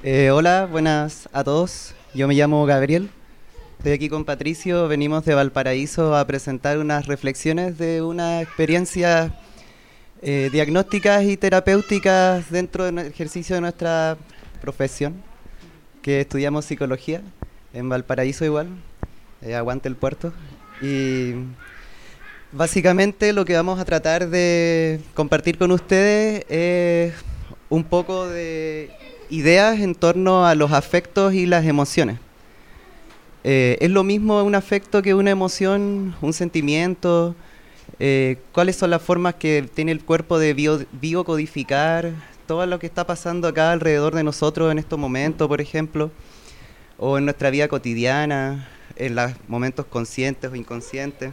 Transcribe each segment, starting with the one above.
Hola, buenas a todos. Yo me llamo Gabriel. Estoy aquí con Patricio. Venimos de Valparaíso a presentar unas reflexiones de una experiencia diagnósticas y terapéuticas dentro del ejercicio de nuestra profesión, que estudiamos psicología en Valparaíso igual. Aguante el puerto. Y básicamente lo que vamos a tratar de compartir con ustedes es un poco de ideas en torno a los afectos y las emociones. ¿Es lo mismo un afecto que una emoción, un sentimiento? ¿Cuáles son las formas que tiene el cuerpo de biocodificar todo lo que está pasando acá alrededor de nosotros en estos momentos, por ejemplo, o en nuestra vida cotidiana, en los momentos conscientes o inconscientes?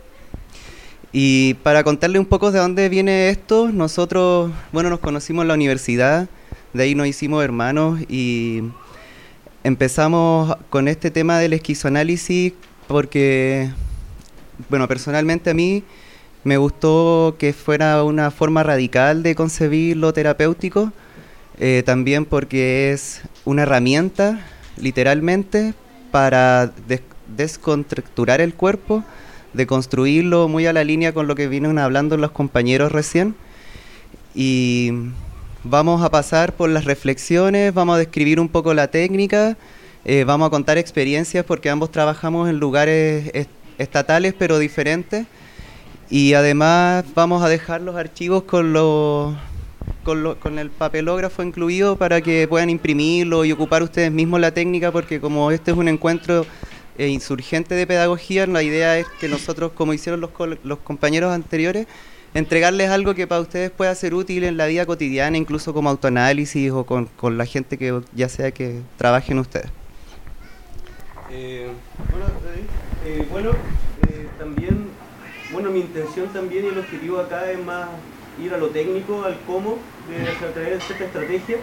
Y para contarle un poco de dónde viene esto, nosotros, nos conocimos en la universidad, de ahí nos hicimos hermanos y empezamos con este tema del esquizoanálisis porque, personalmente a mí me gustó que fuera una forma radical de concebir lo terapéutico, también porque es una herramienta, literalmente, para descontracturar el cuerpo, de construirlo muy a la línea con lo que vienen hablando los compañeros recién. Y vamos a pasar por las reflexiones, vamos a describir un poco la técnica, vamos a contar experiencias porque ambos trabajamos en lugares estatales pero diferentes, y además vamos a dejar los archivos con el papelógrafo incluido para que puedan imprimirlo y ocupar ustedes mismos la técnica, porque como este es un encuentro insurgente de pedagogía, la idea es que nosotros, como hicieron los compañeros anteriores, entregarles algo que para ustedes pueda ser útil en la vida cotidiana, incluso como autoanálisis o con la gente que ya sea que trabajen ustedes. También, mi intención también y el objetivo acá es más ir a lo técnico, al cómo, de traer cierta estrategia.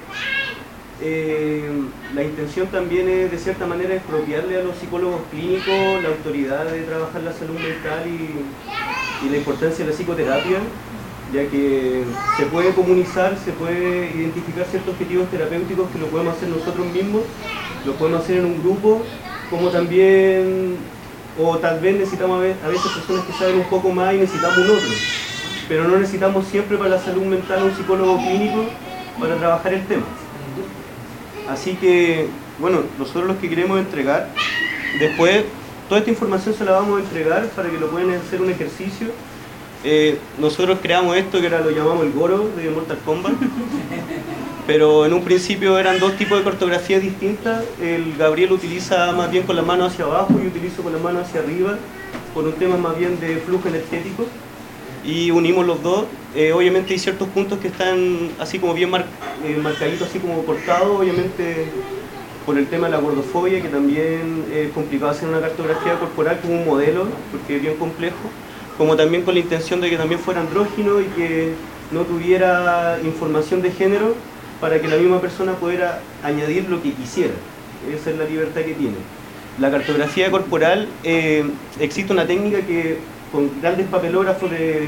La intención también es, de cierta manera, expropiarle a los psicólogos clínicos la autoridad de trabajar la salud mental y la importancia de la psicoterapia, ya que se puede comunizar, se puede identificar ciertos objetivos terapéuticos que lo podemos hacer nosotros mismos, lo podemos hacer en un grupo, como también, o tal vez necesitamos a veces personas que saben un poco más y necesitamos un otro, pero no necesitamos siempre para la salud mental un psicólogo clínico para trabajar el tema. Así que, nosotros los que queremos entregar, después toda esta información se la vamos a entregar para que lo puedan hacer un ejercicio. Nosotros creamos esto que ahora lo llamamos el Goro de Mortal Kombat, pero en un principio eran dos tipos de cartografías distintas. El Gabriel utiliza más bien con las manos hacia abajo y yo utilizo con las manos hacia arriba, por un tema más bien de flujo energético, y unimos los dos. Obviamente hay ciertos puntos que están así como bien marcaditos, así como cortados, obviamente por el tema de la gordofobia, que también es complicado hacer una cartografía corporal como un modelo, porque es bien complejo, como también con la intención de que también fuera andrógino y que no tuviera información de género, para que la misma persona pudiera añadir lo que quisiera. Esa es la libertad que tiene. La cartografía corporal, existe una técnica que con grandes papelógrafos,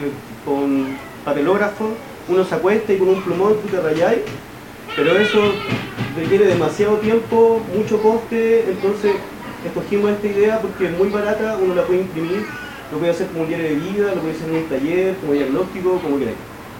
uno se acuesta y con un plumón tú te rayáis, pero eso requiere demasiado tiempo, mucho coste. Entonces escogimos esta idea porque es muy barata, uno la puede imprimir, lo puede hacer como un diario de vida, lo puede hacer en un taller, como diagnóstico, como queráis.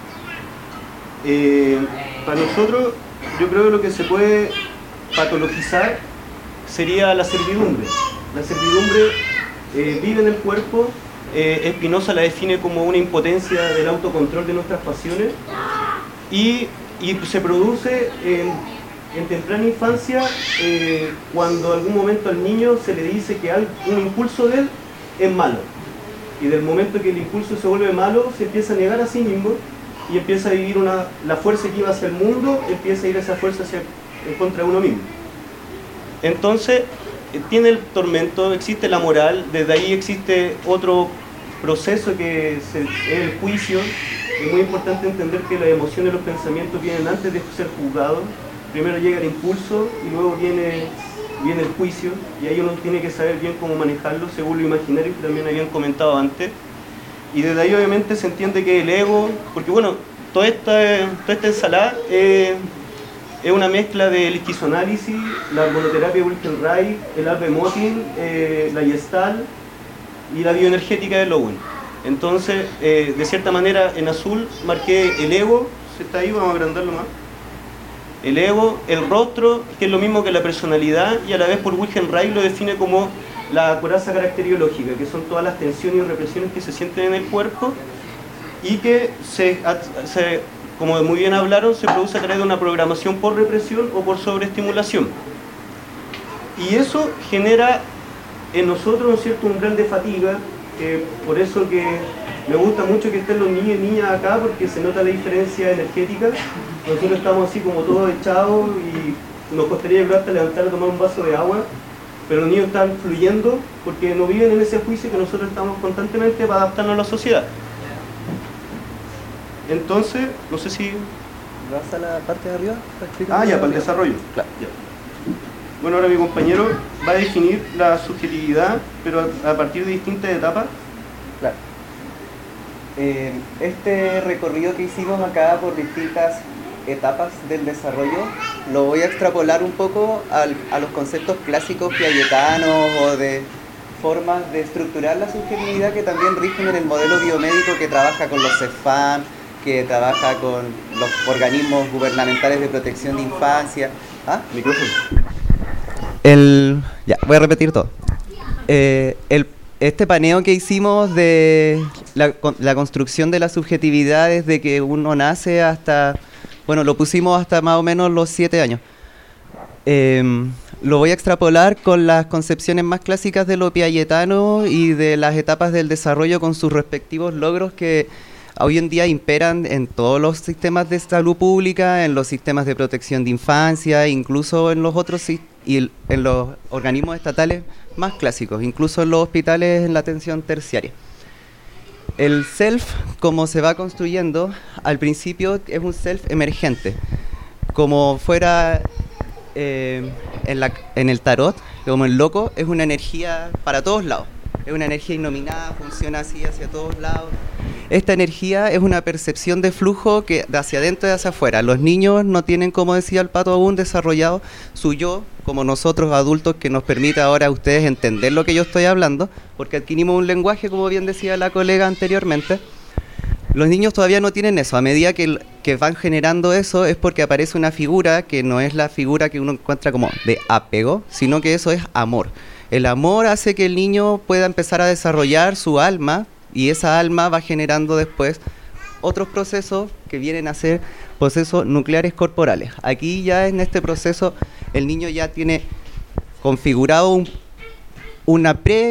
Para nosotros, yo creo que lo que se puede patologizar sería la servidumbre. La servidumbre vive en el cuerpo. Spinoza la define como una impotencia del autocontrol de nuestras pasiones y se produce en temprana infancia, cuando en algún momento al niño se le dice que un impulso de él es malo, y del momento que el impulso se vuelve malo se empieza a negar a sí mismo y empieza a vivir la fuerza que iba hacia el mundo, empieza a ir esa fuerza en contra de uno mismo. Entonces tiene el tormento, existe la moral, desde ahí existe otro proceso que es el juicio. Es muy importante entender que las emociones y los pensamientos vienen antes de ser juzgados. Primero llega el impulso y luego viene el juicio, y ahí uno tiene que saber bien cómo manejarlo según lo imaginario que también habían comentado antes. Y desde ahí obviamente se entiende que el ego, porque toda esta ensalada es una mezcla del esquizoanálisis, la hormonoterapia Wilhelm Reich, el Alve-Motin, la Gestalt y la bioenergética de Lowen. Entonces, de cierta manera, en azul marqué el ego, ¿se está ahí? Vamos a agrandarlo más. El ego, el rostro, que es lo mismo que la personalidad, y a la vez por Wilhelm Reich lo define como la coraza caracteriológica, que son todas las tensiones y represiones que se sienten en el cuerpo y que como muy bien hablaron, se produce a través de una programación por represión o por sobreestimulación. Y eso genera en nosotros un cierto umbral de fatiga, por eso que me gusta mucho que estén los niños y niñas acá, porque se nota la diferencia energética. Nosotros estamos así como todos echados y nos costaría yo creo hasta levantar a tomar un vaso de agua, pero los niños están fluyendo porque no viven en ese juicio que nosotros estamos constantemente para adaptarnos a la sociedad. Entonces, no sé si... ¿Vas a la parte de arriba? Ya, para el desarrollo. Claro. Ya. Bueno, ahora mi compañero va a definir la subjetividad, pero a partir de distintas etapas. Claro. Este recorrido que hicimos acá por distintas etapas del desarrollo lo voy a extrapolar un poco a los conceptos clásicos piagetanos o de formas de estructurar la subjetividad que también rigen en el modelo biomédico que trabaja con los CEFAM, que trabaja con los organismos gubernamentales de protección de infancia. Micrófono. Ya, voy a repetir todo. Este paneo que hicimos de la construcción de la subjetividad desde que uno nace hasta, bueno, lo pusimos hasta más o menos los 7 años. Lo voy a extrapolar con las concepciones más clásicas de lo piagetano y de las etapas del desarrollo con sus respectivos logros que hoy en día imperan en todos los sistemas de salud pública, en los sistemas de protección de infancia, incluso en los otros y en los organismos estatales más clásicos, incluso en los hospitales en la atención terciaria. El self, como se va construyendo, al principio es un self emergente, como fuera en el tarot, como el loco, es una energía para todos lados. Es una energía innominada, funciona así hacia todos lados. Esta energía es una percepción de flujo que de hacia adentro y hacia afuera. Los niños no tienen, como decía el Pato, aún desarrollado su yo, como nosotros adultos, que nos permite ahora a ustedes entender lo que yo estoy hablando, porque adquirimos un lenguaje, como bien decía la colega anteriormente. Los niños todavía no tienen eso. A medida que van generando eso es porque aparece una figura que no es la figura que uno encuentra como de apego, sino que eso es amor. El amor hace que el niño pueda empezar a desarrollar su alma y esa alma va generando después otros procesos que vienen a ser procesos nucleares corporales. Aquí ya en este proceso el niño ya tiene configurado un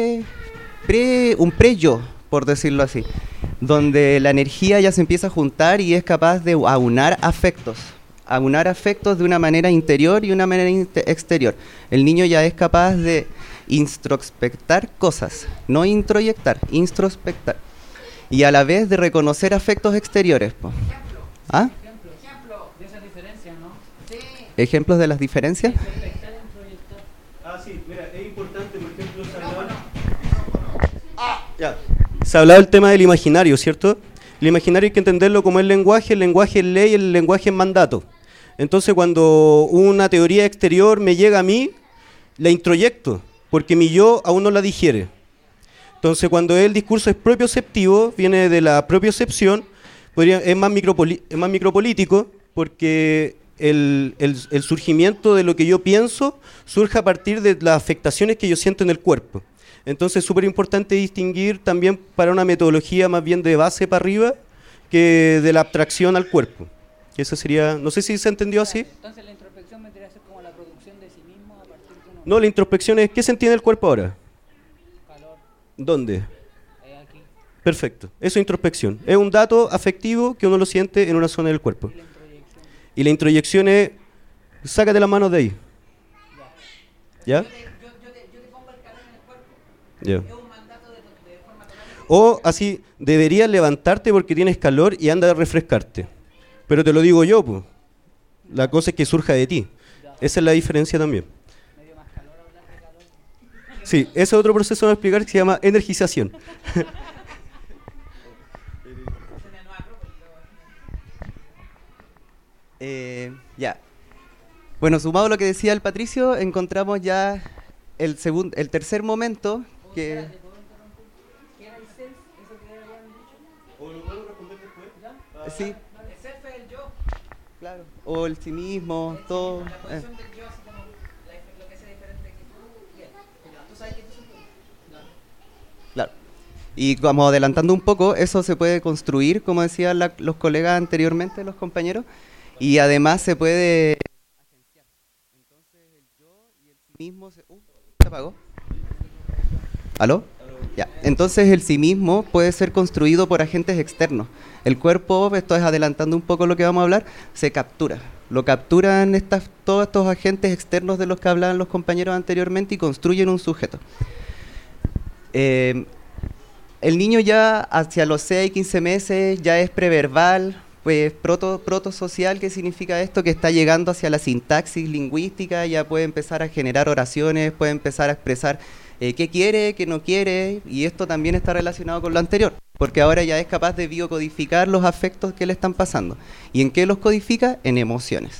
pre-yo, por decirlo así, donde la energía ya se empieza a juntar y es capaz de aunar afectos de una manera interior y una manera exterior. El niño ya es capaz de introspectar cosas, no introyectar, introspectar, y a la vez de reconocer afectos exteriores. ¿Ah? Ejemplo de esas diferencias, ¿no? Sí. ¿Ejemplos de las diferencias? Sí, mira, es importante, por ejemplo, se ha hablado del tema del imaginario, ¿cierto? El imaginario hay que entenderlo como el lenguaje es ley, el lenguaje es mandato. Entonces, cuando una teoría exterior me llega a mí, la introyecto, porque mi yo aún no la digiere. Entonces, cuando el discurso es propioceptivo, viene de la propiocepción, es más micropolítico, porque el surgimiento de lo que yo pienso surge a partir de las afectaciones que yo siento en el cuerpo. Entonces es súper importante distinguir también para una metodología más bien de base para arriba que de la abstracción al cuerpo. Eso sería, no sé si se entendió así. Entonces la introspección vendría a ser como la producción de sí mismo a partir de uno. No, la introspección es, ¿qué se entiende el cuerpo ahora? Calor. ¿Dónde? Aquí. Perfecto, eso es introspección. Es un dato afectivo que uno lo siente en una zona del cuerpo. Y la introyección es, sácate las manos de ahí. ¿Ya? Yo te pongo el calor en el cuerpo. Ya. Es un mandato de forma total. O así, deberías levantarte porque tienes calor y anda a refrescarte. Pero te lo digo yo, pues. La cosa es que surja de ti. Esa es la diferencia también. Medio más calor hablar de calor. Sí, ese es otro proceso de explicar que se llama energización. Ya. Bueno, sumado a lo que decía el Patricio, encontramos ya el tercer momento que... Espérate, ¿puedo interrumpir? ¿Qué era el self? ¿Eso que habían dicho? ¿O lo puedo responder después? ¿Ya? Sí, El self es el yo. claro. O el sí mismo, todo. La posición del yo, así como lo que hace diferente que tú. Bien. Ya, tú sabes que tú sos tú. Claro. Claro. Y como adelantando un poco, eso se puede construir, como decían los colegas anteriormente, los compañeros, y además se puede agenciar. Entonces el yo y el sí mismo se apagó. ¿Aló? Ya. Entonces el sí mismo puede ser construido por agentes externos. El cuerpo, esto es adelantando un poco lo que vamos a hablar, se captura. Lo capturan todos estos agentes externos de los que hablaban los compañeros anteriormente y construyen un sujeto. El niño ya hacia los 6, 15 meses ya es preverbal, pues protosocial, ¿qué significa esto? Que está llegando hacia la sintaxis lingüística, ya puede empezar a generar oraciones, puede empezar a expresar qué quiere, qué no quiere, y esto también está relacionado con lo anterior, porque ahora ya es capaz de biocodificar los afectos que le están pasando. ¿Y en qué los codifica? En emociones.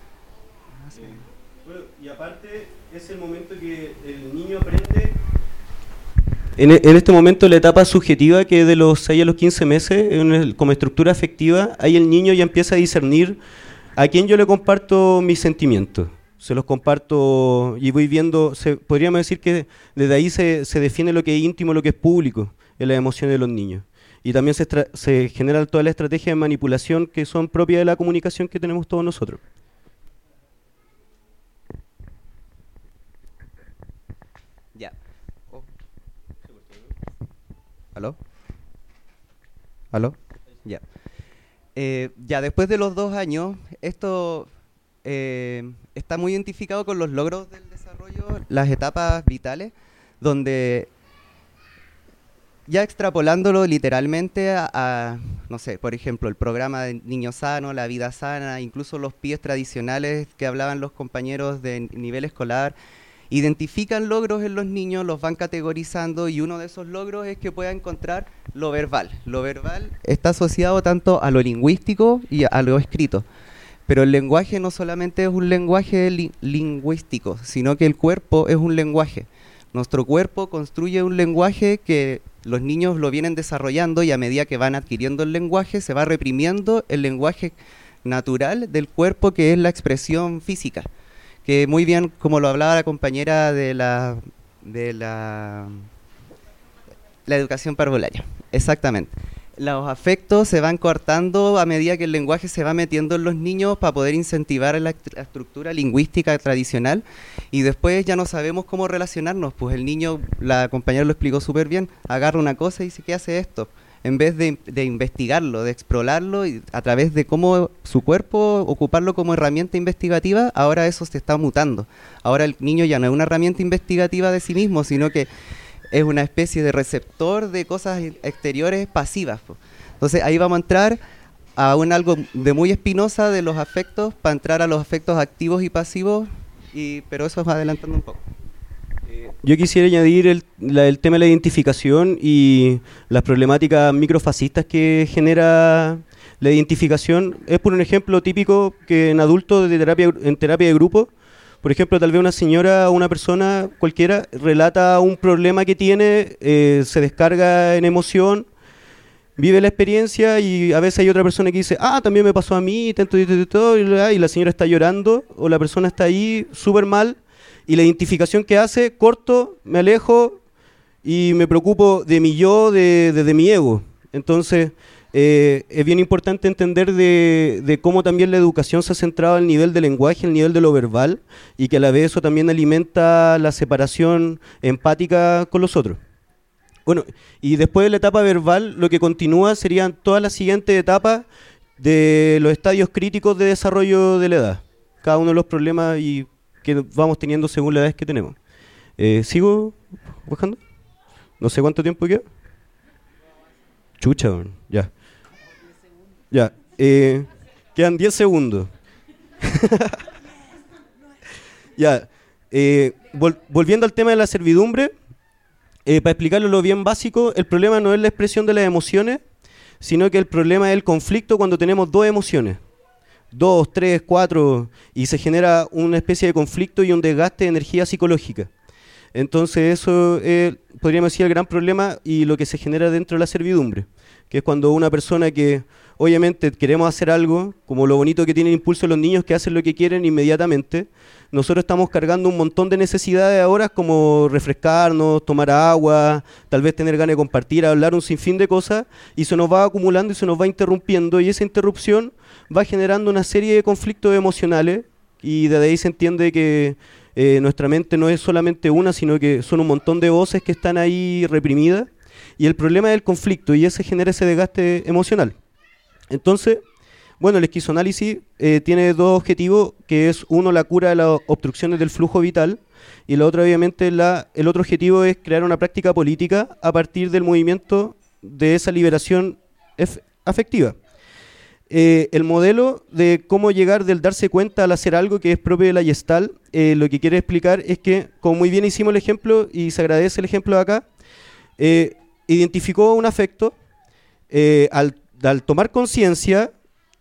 Bueno, y aparte es el momento que el niño aprende. En este momento la etapa subjetiva, que es de los 6 a los 15 meses, como estructura afectiva, ahí el niño ya empieza a discernir a quién yo le comparto mis sentimientos. Se los comparto y voy viendo, podríamos decir que desde ahí se define lo que es íntimo, lo que es público en las emociones de los niños. Y también se genera toda la estrategia de manipulación que son propias de la comunicación que tenemos todos nosotros. Ya. ¿Aló? ¿Aló? Ya. Ya después de los 2 años, esto está muy identificado con los logros del desarrollo, las etapas vitales, donde ya extrapolándolo literalmente no sé, por ejemplo, el programa de Niño Sano, la vida sana, incluso los PIEs tradicionales que hablaban los compañeros de nivel escolar, identifican logros en los niños, los van categorizando y uno de esos logros es que pueda encontrar lo verbal. Lo verbal está asociado tanto a lo lingüístico y a lo escrito. Pero el lenguaje no solamente es un lenguaje lingüístico, sino que el cuerpo es un lenguaje. Nuestro cuerpo construye un lenguaje que los niños lo vienen desarrollando y a medida que van adquiriendo el lenguaje se va reprimiendo el lenguaje natural del cuerpo, que es la expresión física. Que muy bien, como lo hablaba la compañera de la educación parvularia. Exactamente. Los afectos se van cortando a medida que el lenguaje se va metiendo en los niños para poder incentivar la estructura lingüística tradicional, y después ya no sabemos cómo relacionarnos. Pues el niño, la compañera lo explicó súper bien, agarra una cosa y dice, ¿qué hace esto? En vez de investigarlo, de explorarlo y a través de cómo su cuerpo ocuparlo como herramienta investigativa, ahora eso se está mutando. Ahora el niño ya no es una herramienta investigativa de sí mismo, sino que es una especie de receptor de cosas exteriores pasivas. Entonces ahí vamos a entrar a algo de muy Spinoza de los afectos, para entrar a los afectos activos y pasivos, pero eso va adelantando un poco. Yo quisiera añadir el tema de la identificación y las problemáticas microfascistas que genera la identificación. Es por un ejemplo típico que en adultos en terapia de grupo, por ejemplo, tal vez una señora o una persona cualquiera relata un problema que tiene, se descarga en emoción, vive la experiencia y a veces hay otra persona que dice, también me pasó a mí, y la señora está llorando o la persona está ahí súper mal. Y la identificación que hace, corto, me alejo y me preocupo de mi yo, de mi ego. Entonces, es bien importante entender de cómo también la educación se ha centrado al nivel del lenguaje, al nivel de lo verbal, y que a la vez eso también alimenta la separación empática con los otros. Bueno, y después de la etapa verbal, lo que continúa serían todas las siguientes etapas de los estadios críticos de desarrollo de la edad. Cada uno de los problemas que vamos teniendo según la edad que tenemos. ¿Sigo buscando? No sé cuánto tiempo queda. Chucha, ya. Ya. Quedan 10 segundos. Ya. Volviendo al tema de la servidumbre, para explicarlo lo bien básico, el problema no es la expresión de las emociones, sino que el problema es el conflicto cuando tenemos dos emociones. 2, 3, 4, y se genera una especie de conflicto y un desgaste de energía psicológica. Entonces eso podríamos decir el gran problema y lo que se genera dentro de la servidumbre, que es cuando una persona que obviamente queremos hacer algo, como lo bonito que tiene el impulso de los niños que hacen lo que quieren inmediatamente, nosotros estamos cargando un montón de necesidades ahora como refrescarnos, tomar agua, tal vez tener ganas de compartir, hablar, un sinfín de cosas, y se nos va acumulando y se nos va interrumpiendo, y esa interrupción va generando una serie de conflictos emocionales, y desde ahí se entiende que nuestra mente no es solamente una, sino que son un montón de voces que están ahí reprimidas, y el problema es el conflicto, y ese genera ese desgaste emocional. Entonces, bueno, el esquizoanálisis tiene dos objetivos, que es uno, la cura de las obstrucciones del flujo vital, y la otra, obviamente, el otro objetivo es crear una práctica política a partir del movimiento de esa liberación afectiva. El modelo de cómo llegar del darse cuenta al hacer algo, que es propio de la Gestalt, lo que quiere explicar es que, como muy bien hicimos el ejemplo, y se agradece el ejemplo de acá, identificó un afecto, al tomar conciencia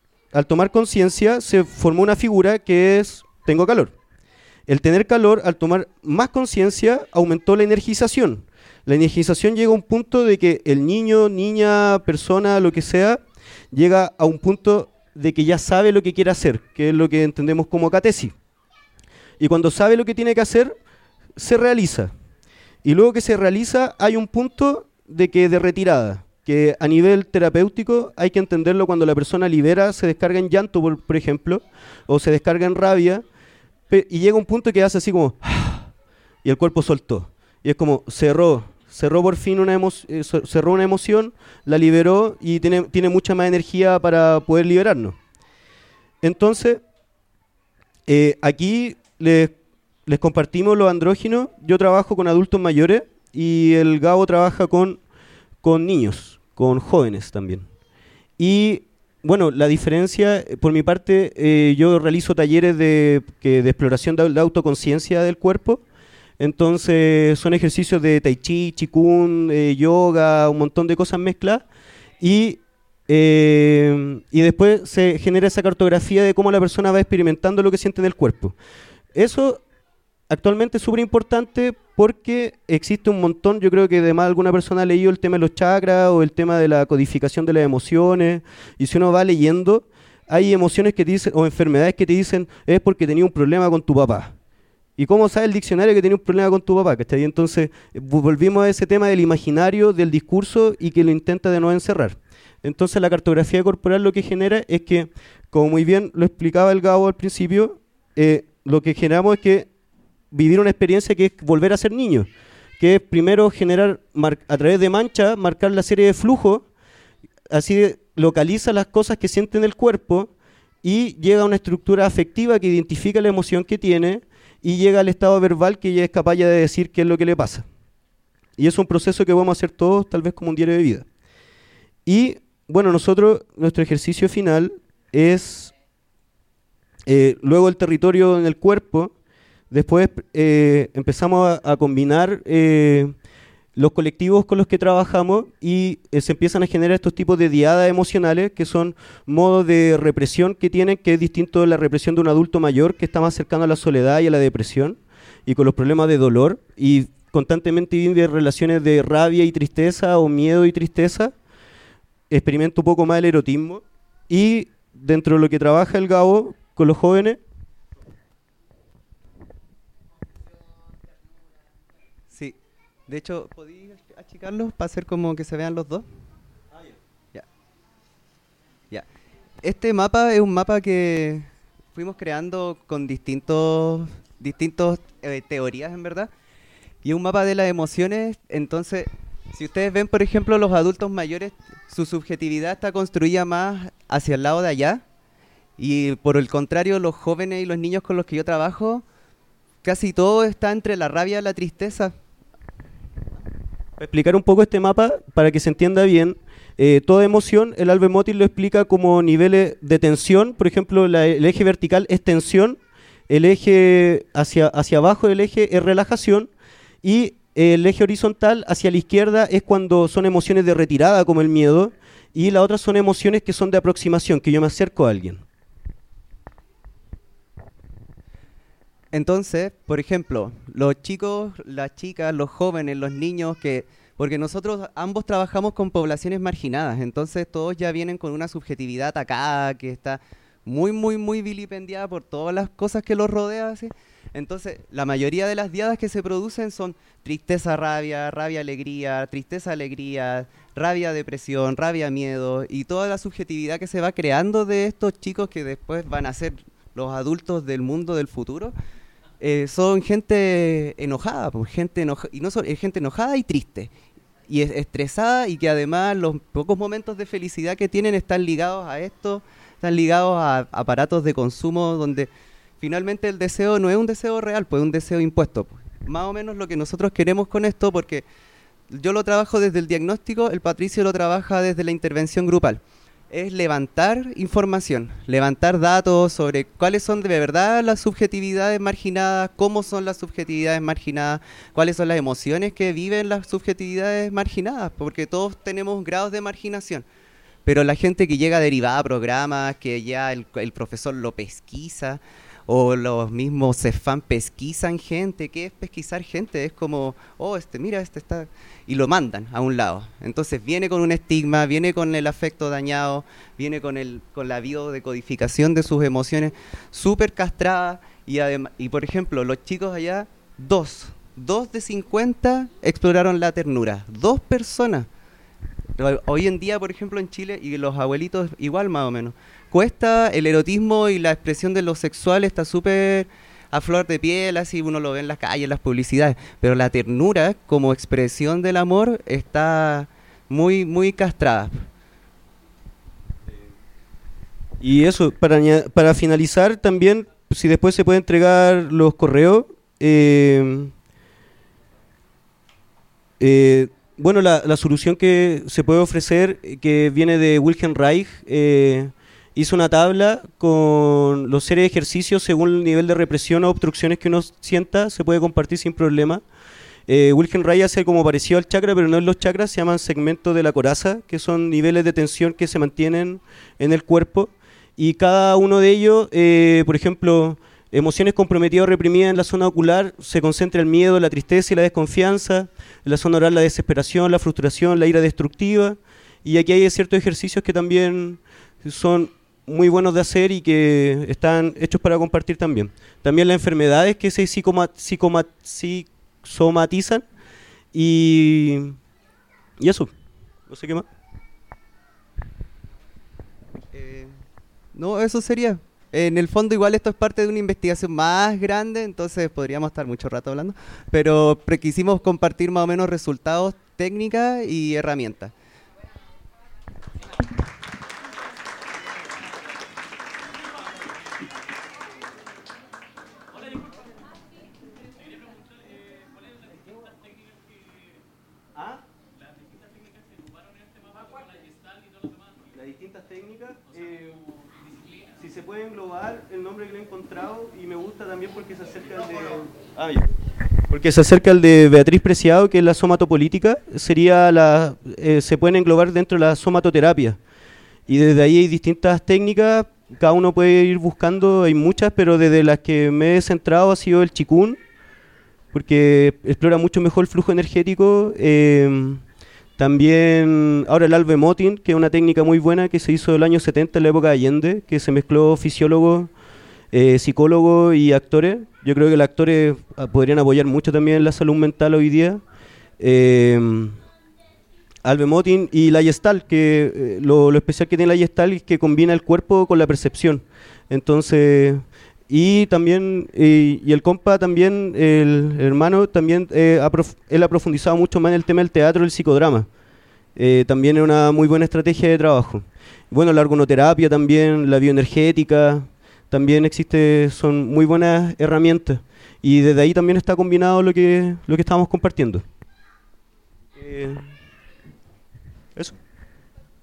se formó una figura que es tengo calor. El tener calor, al tomar más conciencia, aumentó la energización. La energización llega a un punto de que el niño, niña, persona, lo que sea, llega a un punto de que ya sabe lo que quiere hacer, que es lo que entendemos como catesis. Y cuando sabe lo que tiene que hacer, se realiza. Y luego que se realiza, hay un punto de retirada, que a nivel terapéutico hay que entenderlo cuando la persona libera, se descarga en llanto, por ejemplo, o se descarga en rabia, y llega un punto que hace así como, y el cuerpo soltó. Y es como, cerró por fin cerró una emoción, la liberó y tiene mucha más energía para poder liberarnos. Entonces, aquí les compartimos los andróginos. Yo trabajo con adultos mayores y el Gabo trabaja con niños, con jóvenes también. Y bueno, la diferencia, por mi parte, yo realizo talleres de exploración de autoconciencia del cuerpo. Entonces son ejercicios de tai chi, qigong, yoga, un montón de cosas mezcladas, y después se genera esa cartografía de cómo la persona va experimentando lo que siente en el cuerpo. Eso actualmente es súper importante porque existe un montón, yo creo que además alguna persona ha leído el tema de los chakras o el tema de la codificación de las emociones, y si uno va leyendo, hay emociones que te dicen, o enfermedades que te dicen, es porque tenía un problema con tu papá. ¿Y cómo sabe el diccionario que tenía un problema con tu papá? ¿Cachai? Entonces volvimos a ese tema del imaginario, del discurso, y que lo intenta de no encerrar. Entonces la cartografía corporal lo que genera es que, como muy bien lo explicaba el Gabo al principio, lo que generamos es que vivir una experiencia que es volver a ser niño, que es primero generar, a través de mancha, marcar la serie de flujos, así localiza las cosas que siente en el cuerpo y llega a una estructura afectiva que identifica la emoción que tiene, y llega al estado verbal que ya es capaz ya de decir qué es lo que le pasa. Y es un proceso que vamos a hacer todos, tal vez como un diario de vida. Y bueno, nuestro ejercicio final es luego el territorio en el cuerpo. Después empezamos a combinar los colectivos con los que trabajamos y se empiezan a generar estos tipos de diadas emocionales, que son modos de represión que tienen, que es distinto de la represión de un adulto mayor, que está más cercano a la soledad y a la depresión, y con los problemas de dolor, y constantemente vive relaciones de rabia y tristeza, o miedo y tristeza. Experimenta un poco más el erotismo, y dentro de lo que trabaja el Gabo con los jóvenes, de hecho, ¿podéis achicarlos para hacer como que se vean los dos? Ya. Este mapa es un mapa que fuimos creando con distintos teorías, en verdad. Y es un mapa de las emociones. Entonces, si ustedes ven, por ejemplo, los adultos mayores, su subjetividad está construida más hacia el lado de allá. Y por el contrario, los jóvenes y los niños con los que yo trabajo, casi todo está entre la rabia y la tristeza. Para explicar un poco este mapa, para que se entienda bien, toda emoción, el Albert Motis lo explica como niveles de tensión. Por ejemplo, el eje vertical es tensión, el eje hacia abajo del eje es relajación, y el eje horizontal hacia la izquierda es cuando son emociones de retirada, como el miedo, y las otras son emociones que son de aproximación, que yo me acerco a alguien. Entonces, por ejemplo, los chicos, las chicas, los jóvenes, los niños porque nosotros ambos trabajamos con poblaciones marginadas, entonces todos ya vienen con una subjetividad atacada que está muy, muy, muy vilipendiada por todas las cosas que los rodean, ¿sí? Entonces, la mayoría de las diadas que se producen son tristeza, rabia, rabia, alegría, tristeza, alegría, rabia, depresión, rabia, miedo, y toda la subjetividad que se va creando de estos chicos que después van a ser los adultos del mundo del futuro. Son gente enojada, pues, y no es gente enojada y triste, y estresada, y que además los pocos momentos de felicidad que tienen están ligados a esto, están ligados a aparatos de consumo donde finalmente el deseo no es un deseo real, pues es un deseo impuesto. Pues. Más o menos lo que nosotros queremos con esto, porque yo lo trabajo desde el diagnóstico, el Patricio lo trabaja desde la intervención grupal. Es levantar información, levantar datos sobre cuáles son de verdad las subjetividades marginadas, cómo son las subjetividades marginadas, cuáles son las emociones que viven las subjetividades marginadas, porque todos tenemos grados de marginación. Pero la gente que llega derivada a programas, que ya el profesor lo pesquisa, o los mismos CEFAM pesquisan gente. ¿Qué es pesquisar gente? Es como, mira, está... Y lo mandan a un lado. Entonces viene con un estigma, viene con el afecto dañado, viene con la biodecodificación de sus emociones súper castrada. Y por ejemplo, los chicos allá, dos de 50 exploraron la ternura. 2 personas. Hoy en día, por ejemplo, en Chile, y los abuelitos igual más o menos, cuesta el erotismo y la expresión de lo sexual está súper a flor de piel, así uno lo ve en las calles, en las publicidades, pero la ternura como expresión del amor está muy, muy castrada. Y eso, para finalizar también, si después se puede entregar los correos, bueno, la solución que se puede ofrecer, que viene de Wilhelm Reich, hizo una tabla con los series de ejercicios según el nivel de represión o obstrucciones que uno sienta, se puede compartir sin problema. Wilhelm Reich hace como parecido al chakra, pero no en los chakras, se llaman segmentos de la coraza, que son niveles de tensión que se mantienen en el cuerpo, y cada uno de ellos, por ejemplo, emociones comprometidas o reprimidas en la zona ocular, se concentra el miedo, la tristeza y la desconfianza. En la zona oral, la desesperación, la frustración, la ira destructiva. Y aquí hay ciertos ejercicios que también son muy buenos de hacer y que están hechos para compartir también. También las enfermedades que se psicosomatizan. Y eso. No sé qué más. No, eso sería. En el fondo igual esto es parte de una investigación más grande, entonces podríamos estar mucho rato hablando, pero quisimos compartir más o menos resultados, técnicas y herramientas. Las distintas técnicas, si se puede englobar el nombre que le he encontrado, y me gusta también porque se acerca al de... Porque se acerca al de Beatriz Preciado, que es la somatopolítica, se pueden englobar dentro de la somatoterapia. Y desde ahí hay distintas técnicas, cada uno puede ir buscando, hay muchas, pero desde las que me he centrado ha sido el Qigong, porque explora mucho mejor el flujo energético. También ahora el Alvemotin, que es una técnica muy buena que se hizo en el año 70 en la época de Allende, que se mezcló fisiólogos, psicólogos y actores. Yo creo que los actores podrían apoyar mucho también la salud mental hoy día. Alvemotin y la Gestalt, que lo especial que tiene la Gestalt es que combina el cuerpo con la percepción. Entonces, y también, y el compa también, el hermano también, él ha profundizado mucho más en el tema del teatro y el psicodrama. También es una muy buena estrategia de trabajo. Bueno, la ergonoterapia también, la bioenergética, también son muy buenas herramientas. Y desde ahí también está combinado lo que estamos compartiendo.